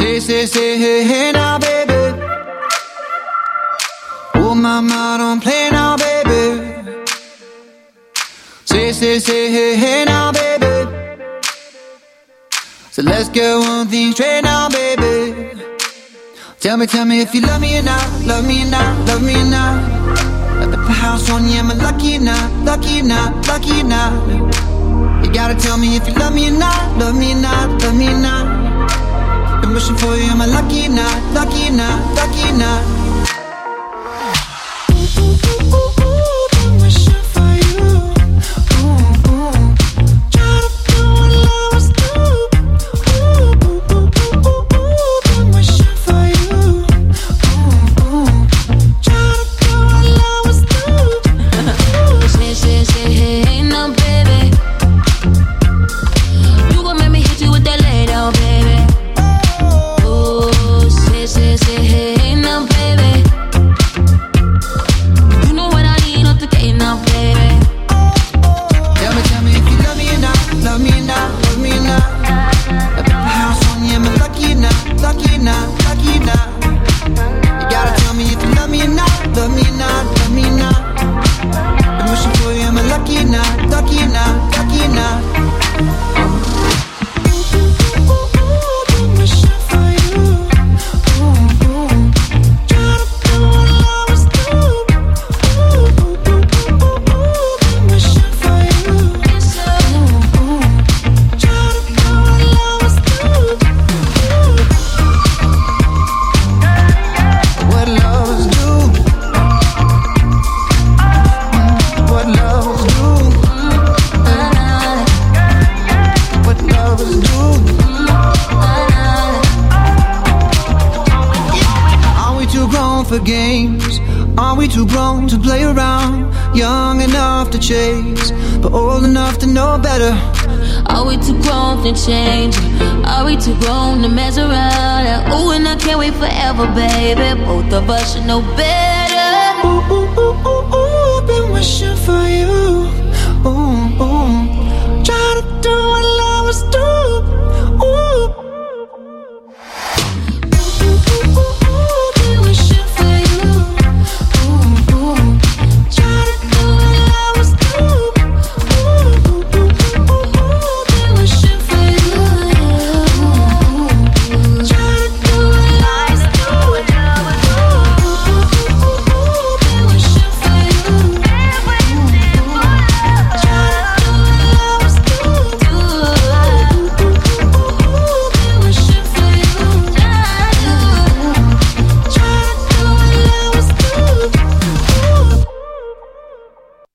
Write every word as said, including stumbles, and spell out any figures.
Say, say, say, hey, hey now, baby. Oh, mama, don't play now, baby. Say, say, say, hey, hey now, baby. So let's get one thing straight now, baby. Tell me, tell me if you love me or not, love me or not, love me or not. At the house on you, am I lucky or not, lucky or not, lucky or not? You gotta tell me if you love me or not, love me or not, love me or not. Been wishing for you, am I lucky or not, lucky or not, lucky or not? Ooh, ooh, ooh, ooh, ooh, been wishing for you. Ooh, ooh. Try to do what lovers do. Ooh, ooh, ooh, ooh, ooh, ooh, been wishing for you. Ooh, ooh. Try to do what lovers do. Say, say, say, hey, hey, now, baby. You gon' make me hit you with that lay down, baby. Oh, say, say, say, hey, hey, now, baby. You know what I need, not the game now, baby. Tell me, tell me if you love me or not, love me or not, love me or not. At the house on you, am I lucky or not, lucky or not, lucky or not? You gotta tell me if you love me or not, love me or not, love me or not. Been wishing for you, am I lucky or not, lucky or not, lucky or not? Ooh, ooh, ooh, ooh, ooh, been wishing for you. Ooh, ooh. Try to do what lovers do. Ooh, ooh, ooh, ooh, ooh, been wishing for you. Ooh, ooh. Try to do what lovers do. What lovers do. What lovers do. What lovers do. Are we too grown for games? Are we too grown to play around? Young enough to chase, but old enough to know better. Are we too grown to change? Are we too grown to mess around? Ooh, and I can't wait forever, baby. Both of us should know better. Ooh, ooh, ooh, ooh,